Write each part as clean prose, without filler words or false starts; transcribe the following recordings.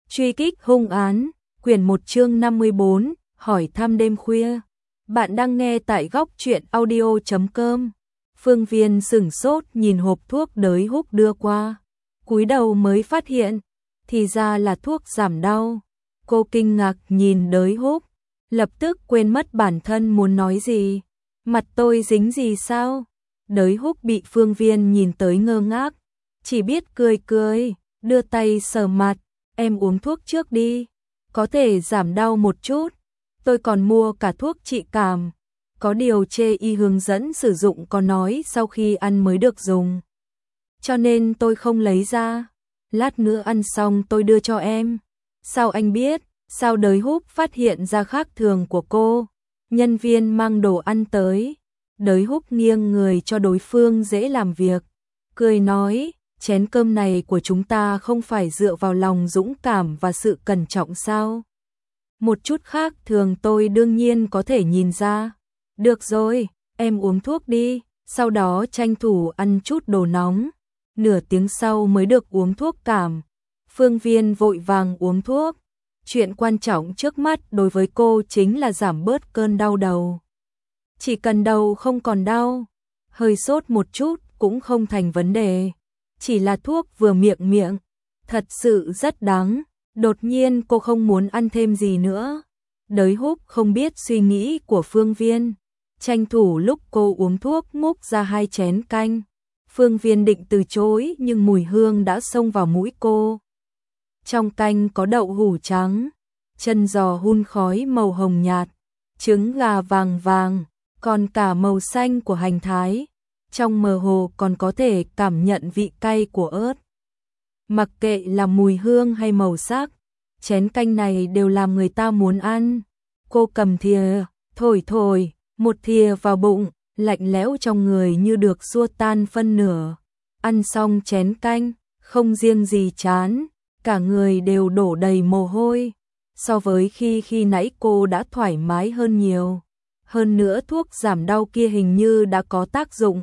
Truy kích hung án, quyển 1 chương 54, hỏi thăm đêm khuya. Bạn đang nghe tại góc truyện audio.com. Phương Viên sửng sốt nhìn hộp thuốc Đới Húc đưa qua. Cúi đầu mới phát hiện, thì ra là thuốc giảm đau. Cô kinh ngạc nhìn Đới Húc, lập tức quên mất bản thân muốn nói gì. Mặt tôi dính gì sao? Đới Húc bị Phương Viên nhìn tới ngơ ngác, chỉ biết cười cười, đưa tay sờ mặt. Em uống thuốc trước đi, có thể giảm đau một chút. Tôi còn mua cả thuốc trị cảm. Có điều chê y hướng dẫn sử dụng có nói sau khi ăn mới được dùng, cho nên tôi không lấy ra. Lát nữa ăn xong tôi đưa cho em. Sao anh biết? Sao Đới Húc phát hiện ra khác thường của cô? Nhân viên mang đồ ăn tới. Đới Húc nghiêng người cho đối phương dễ làm việc, cười nói, chén cơm này của chúng ta không phải dựa vào lòng dũng cảm và sự cẩn trọng sao? Một chút khác thường tôi đương nhiên có thể nhìn ra. Được rồi, em uống thuốc đi, sau đó tranh thủ ăn chút đồ nóng. Nửa tiếng sau mới được uống thuốc cảm. Phương Viên vội vàng uống thuốc. Chuyện quan trọng trước mắt đối với cô chính là giảm bớt cơn đau đầu. Chỉ cần đầu không còn đau, hơi sốt một chút cũng không thành vấn đề. Chỉ là thuốc vừa miệng, thật sự rất đắng. Đột nhiên cô không muốn ăn thêm gì nữa. Đới Húc không biết suy nghĩ của Phương Viên, tranh thủ lúc cô uống thuốc múc ra 2 chén canh. Phương Viên định từ chối nhưng mùi hương đã xông vào mũi cô. Trong canh có đậu hũ trắng, chân giò hun khói màu hồng nhạt, trứng gà vàng vàng, còn cả màu xanh của hành thái. Trong mơ hồ còn có thể cảm nhận vị cay của ớt. Mặc kệ là mùi hương hay màu sắc, chén canh này đều làm người ta muốn ăn. Cô cầm thìa, thổi, một thìa vào bụng, lạnh lẽo trong người như được xua tan phân nửa. Ăn xong chén canh, không riêng gì chán, cả người đều đổ đầy mồ hôi. So với khi nãy cô đã thoải mái hơn nhiều. Hơn nữa thuốc giảm đau kia hình như đã có tác dụng.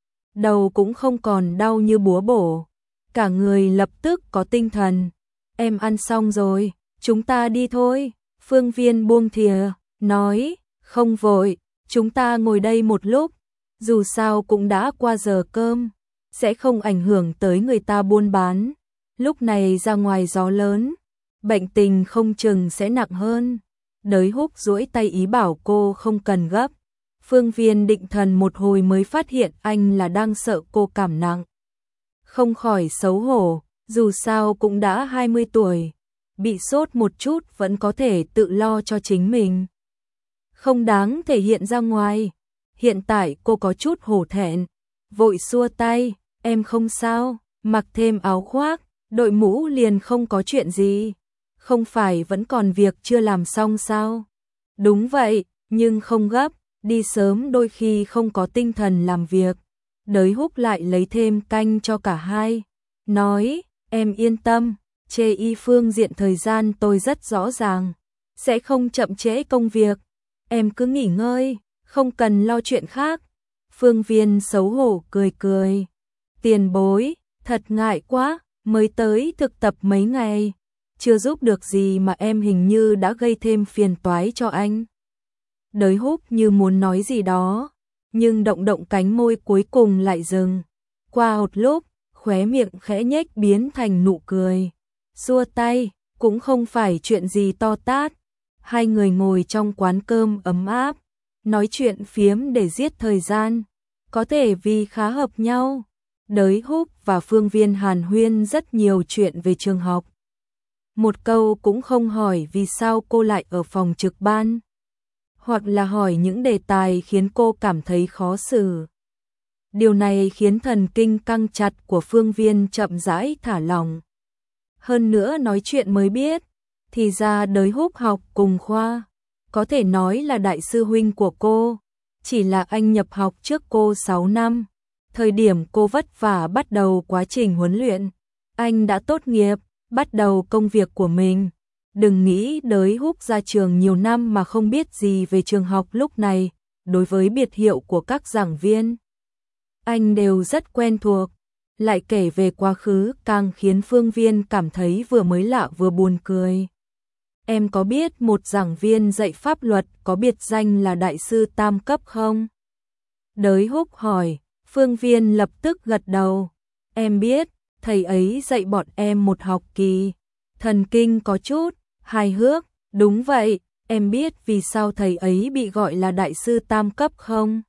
Đầu cũng không còn đau như búa bổ. Cả người lập tức có tinh thần. Em ăn xong rồi, chúng ta đi thôi. Phương Viên buông thìa, nói, không vội, chúng ta ngồi đây một lúc. Dù sao cũng đã qua giờ cơm, sẽ không ảnh hưởng tới người ta buôn bán. Lúc này ra ngoài gió lớn, bệnh tình không chừng sẽ nặng hơn. Đới Húc duỗi tay ý bảo cô không cần gấp. Phương Viên định thần một hồi mới phát hiện anh là đang sợ cô cảm nặng. Không khỏi xấu hổ, dù sao cũng đã 20 tuổi, bị sốt một chút vẫn có thể tự lo cho chính mình. Không đáng thể hiện ra ngoài. Hiện tại cô có chút hổ thẹn, vội xua tay, em không sao, mặc thêm áo khoác, đội mũ liền không có chuyện gì. Không phải vẫn còn việc chưa làm xong sao? Đúng vậy, nhưng không gấp, đi sớm đôi khi không có tinh thần làm việc. Đới Húc lại lấy thêm canh cho cả hai, nói, em yên tâm, chê y phương diện thời gian tôi rất rõ ràng, sẽ không chậm trễ công việc, em cứ nghỉ ngơi, không cần lo chuyện khác. Phương Viên xấu hổ cười, tiền bối, thật ngại quá, mới tới thực tập mấy ngày, chưa giúp được gì mà em hình như đã gây thêm phiền toái cho anh. Đới Húc như muốn nói gì đó, nhưng động cánh môi cuối cùng lại dừng. Qua một lúc, khóe miệng khẽ nhếch biến thành nụ cười. Xua tay, cũng không phải chuyện gì to tát. Hai người ngồi trong quán cơm ấm áp, nói chuyện phiếm để giết thời gian. Có thể vì khá hợp nhau. Đới Húc và Phương Viên hàn huyên rất nhiều chuyện về trường học. Một câu cũng không hỏi vì sao cô lại ở phòng trực ban, hoặc là hỏi những đề tài khiến cô cảm thấy khó xử. Điều này khiến thần kinh căng chặt của Phương Viên chậm rãi thả lỏng. Hơn nữa nói chuyện mới biết, thì ra Đới Húc học cùng khoa, có thể nói là đại sư huynh của cô, chỉ là anh nhập học trước cô 6 năm. Thời điểm cô vất vả bắt đầu quá trình huấn luyện, anh đã tốt nghiệp, bắt đầu công việc của mình. Đừng nghĩ Đới Húc ra trường nhiều năm mà không biết gì về trường học lúc này, đối với biệt hiệu của các giảng viên, anh đều rất quen thuộc. lại kể về quá khứ càng khiến Phương Viên cảm thấy vừa mới lạ vừa buồn cười. Em có biết một giảng viên dạy pháp luật có biệt danh là đại sư tam cấp không? Đới Húc hỏi, Phương Viên lập tức gật đầu. Em biết, thầy ấy dạy bọn em một học kỳ. Thần kinh có chút, hài hước, đúng vậy, em biết vì sao thầy ấy bị gọi là đại sư tam cấp không?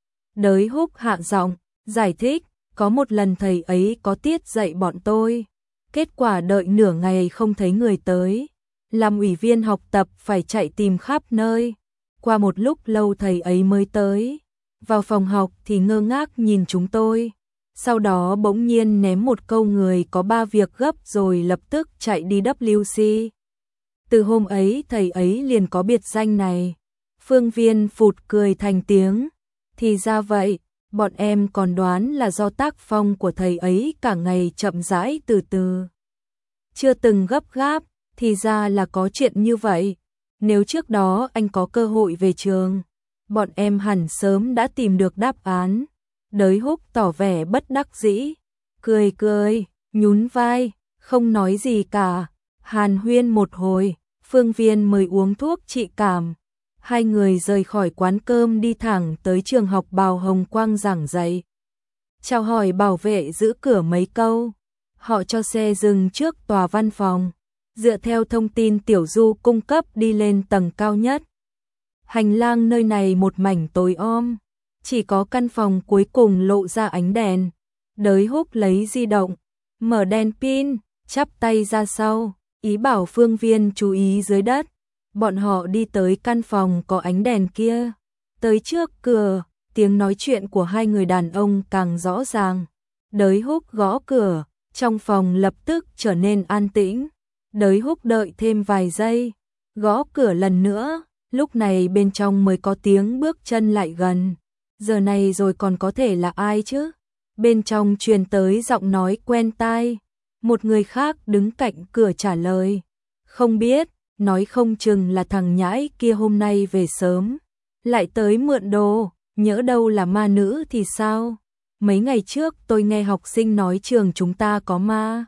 Đới Húc hạ giọng, giải thích, có một lần thầy ấy có tiết dạy bọn tôi. Kết quả đợi nửa ngày không thấy người tới. Làm ủy viên học tập phải chạy tìm khắp nơi. Qua một lúc lâu thầy ấy mới tới. Vào phòng học thì ngơ ngác nhìn chúng tôi. Sau đó bỗng nhiên ném một câu người có 3 việc gấp rồi lập tức chạy đi WC. Từ hôm ấy thầy ấy liền có biệt danh này. Phương Viên phụt cười thành tiếng. Thì ra vậy, bọn em còn đoán là do tác phong của thầy ấy cả ngày chậm rãi từ từ. Chưa từng gấp gáp, thì ra là có chuyện như vậy. Nếu trước đó anh có cơ hội về trường, bọn em hẳn sớm đã tìm được đáp án. Đới Húc tỏ vẻ bất đắc dĩ, cười cười, nhún vai, không nói gì cả. Hàn huyên một hồi, Phương Viên mời uống thuốc trị cảm. Hai người rời khỏi quán cơm đi thẳng tới trường học Bào Hồng Quang giảng dạy. Chào hỏi bảo vệ giữ cửa mấy câu. Họ cho xe dừng trước tòa văn phòng. Dựa theo thông tin Tiểu Du cung cấp đi lên tầng cao nhất. Hành lang nơi này một mảnh tối om. Chỉ có căn phòng cuối cùng lộ ra ánh đèn. Đới Húc lấy di động, mở đèn pin, chắp tay ra sau, ý bảo Phương Viên chú ý dưới đất. Bọn họ đi tới căn phòng có ánh đèn kia. Tới trước cửa, tiếng nói chuyện của hai người đàn ông càng rõ ràng. Đới Húc gõ cửa, trong phòng lập tức trở nên an tĩnh. Đới Húc đợi thêm vài giây, gõ cửa lần nữa, lúc này bên trong mới có tiếng bước chân lại gần. Giờ này rồi còn có thể là ai chứ? Bên trong truyền tới giọng nói quen tai. Một người khác đứng cạnh cửa trả lời. Không biết, nói không chừng là thằng nhãi kia hôm nay về sớm. Lại tới mượn đồ, nhỡ đâu là ma nữ thì sao? Mấy ngày trước tôi nghe học sinh nói trường chúng ta có ma.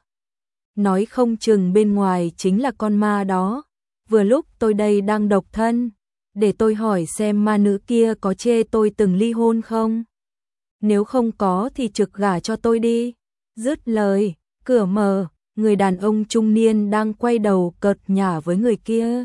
Nói không chừng bên ngoài chính là con ma đó. Vừa lúc tôi đây đang độc thân. Để tôi hỏi xem ma nữ kia có chê tôi từng ly hôn không? Nếu không có thì trực gả cho tôi đi. Dứt lời, cửa mở, người đàn ông trung niên đang quay đầu cợt nhả với người kia.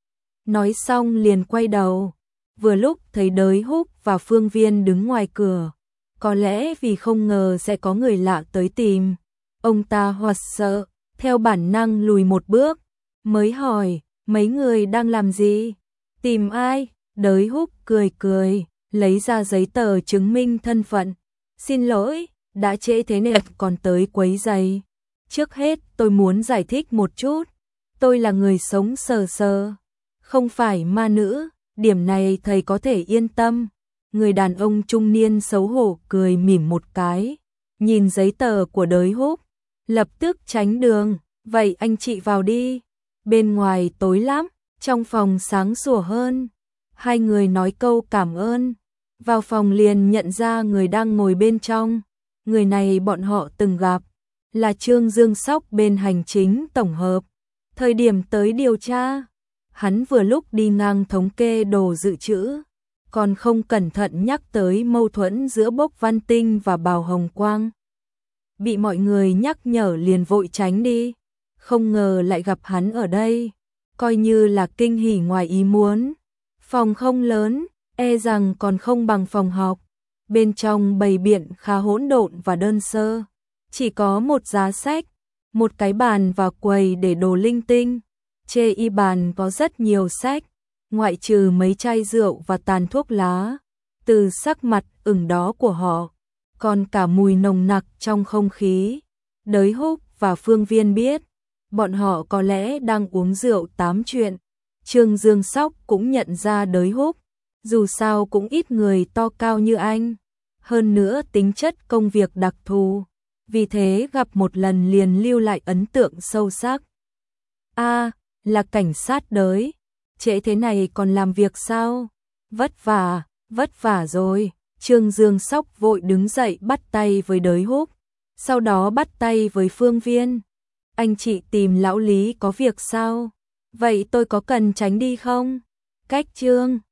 Nói xong liền quay đầu. Vừa lúc thấy Đới Húc và Phương Viên đứng ngoài cửa. Có lẽ vì không ngờ sẽ có người lạ tới tìm. Ông ta hoảng sợ, theo bản năng lùi một bước. Mới hỏi, mấy người đang làm gì? Tìm ai? Đới Húc cười cười, lấy ra giấy tờ chứng minh thân phận. Xin lỗi, đã trễ thế này còn tới quấy rầy. Trước hết tôi muốn giải thích một chút. Tôi là người sống sờ sờ, không phải ma nữ, điểm này thầy có thể yên tâm. Người đàn ông trung niên xấu hổ cười mỉm một cái, nhìn giấy tờ của Đới Húc, lập tức tránh đường. Vậy anh chị vào đi. Bên ngoài tối lắm, trong phòng sáng sủa hơn. Hai người nói câu cảm ơn. Vào phòng liền nhận ra người đang ngồi bên trong. Người này bọn họ từng gặp, là Trương Dương Sóc bên hành chính tổng hợp. Thời điểm tới điều tra, hắn vừa lúc đi ngang thống kê đồ dự trữ, còn không cẩn thận nhắc tới mâu thuẫn giữa Bốc Văn Tinh và Bào Hồng Quang. Bị mọi người nhắc nhở liền vội tránh đi. Không ngờ lại gặp hắn ở đây, coi như là kinh hỉ ngoài ý muốn. Phòng không lớn, e rằng còn không bằng phòng học. Bên trong bày biện khá hỗn độn và đơn sơ. Chỉ có một giá sách, một cái bàn và quầy để đồ linh tinh. Trên y bàn có rất nhiều sách, ngoại trừ mấy chai rượu và tàn thuốc lá. Từ sắc mặt ửng đó của họ, còn cả mùi nồng nặc trong không khí. Đới Húc và Phương Viên biết, bọn họ có lẽ đang uống rượu tám chuyện. Trương Dương Sóc cũng nhận ra Đới Húc, dù sao cũng ít người to cao như anh. Hơn nữa tính chất công việc đặc thù, vì thế gặp một lần liền lưu lại ấn tượng sâu sắc. A, là cảnh sát Đới, trễ thế này còn làm việc sao? Vất vả rồi. Trương Dương Sóc vội đứng dậy bắt tay với Đới Húc. sau đó bắt tay với Phương Viên. Anh chị tìm lão Lý có việc sao? Vậy tôi có cần tránh đi không? Cách Trương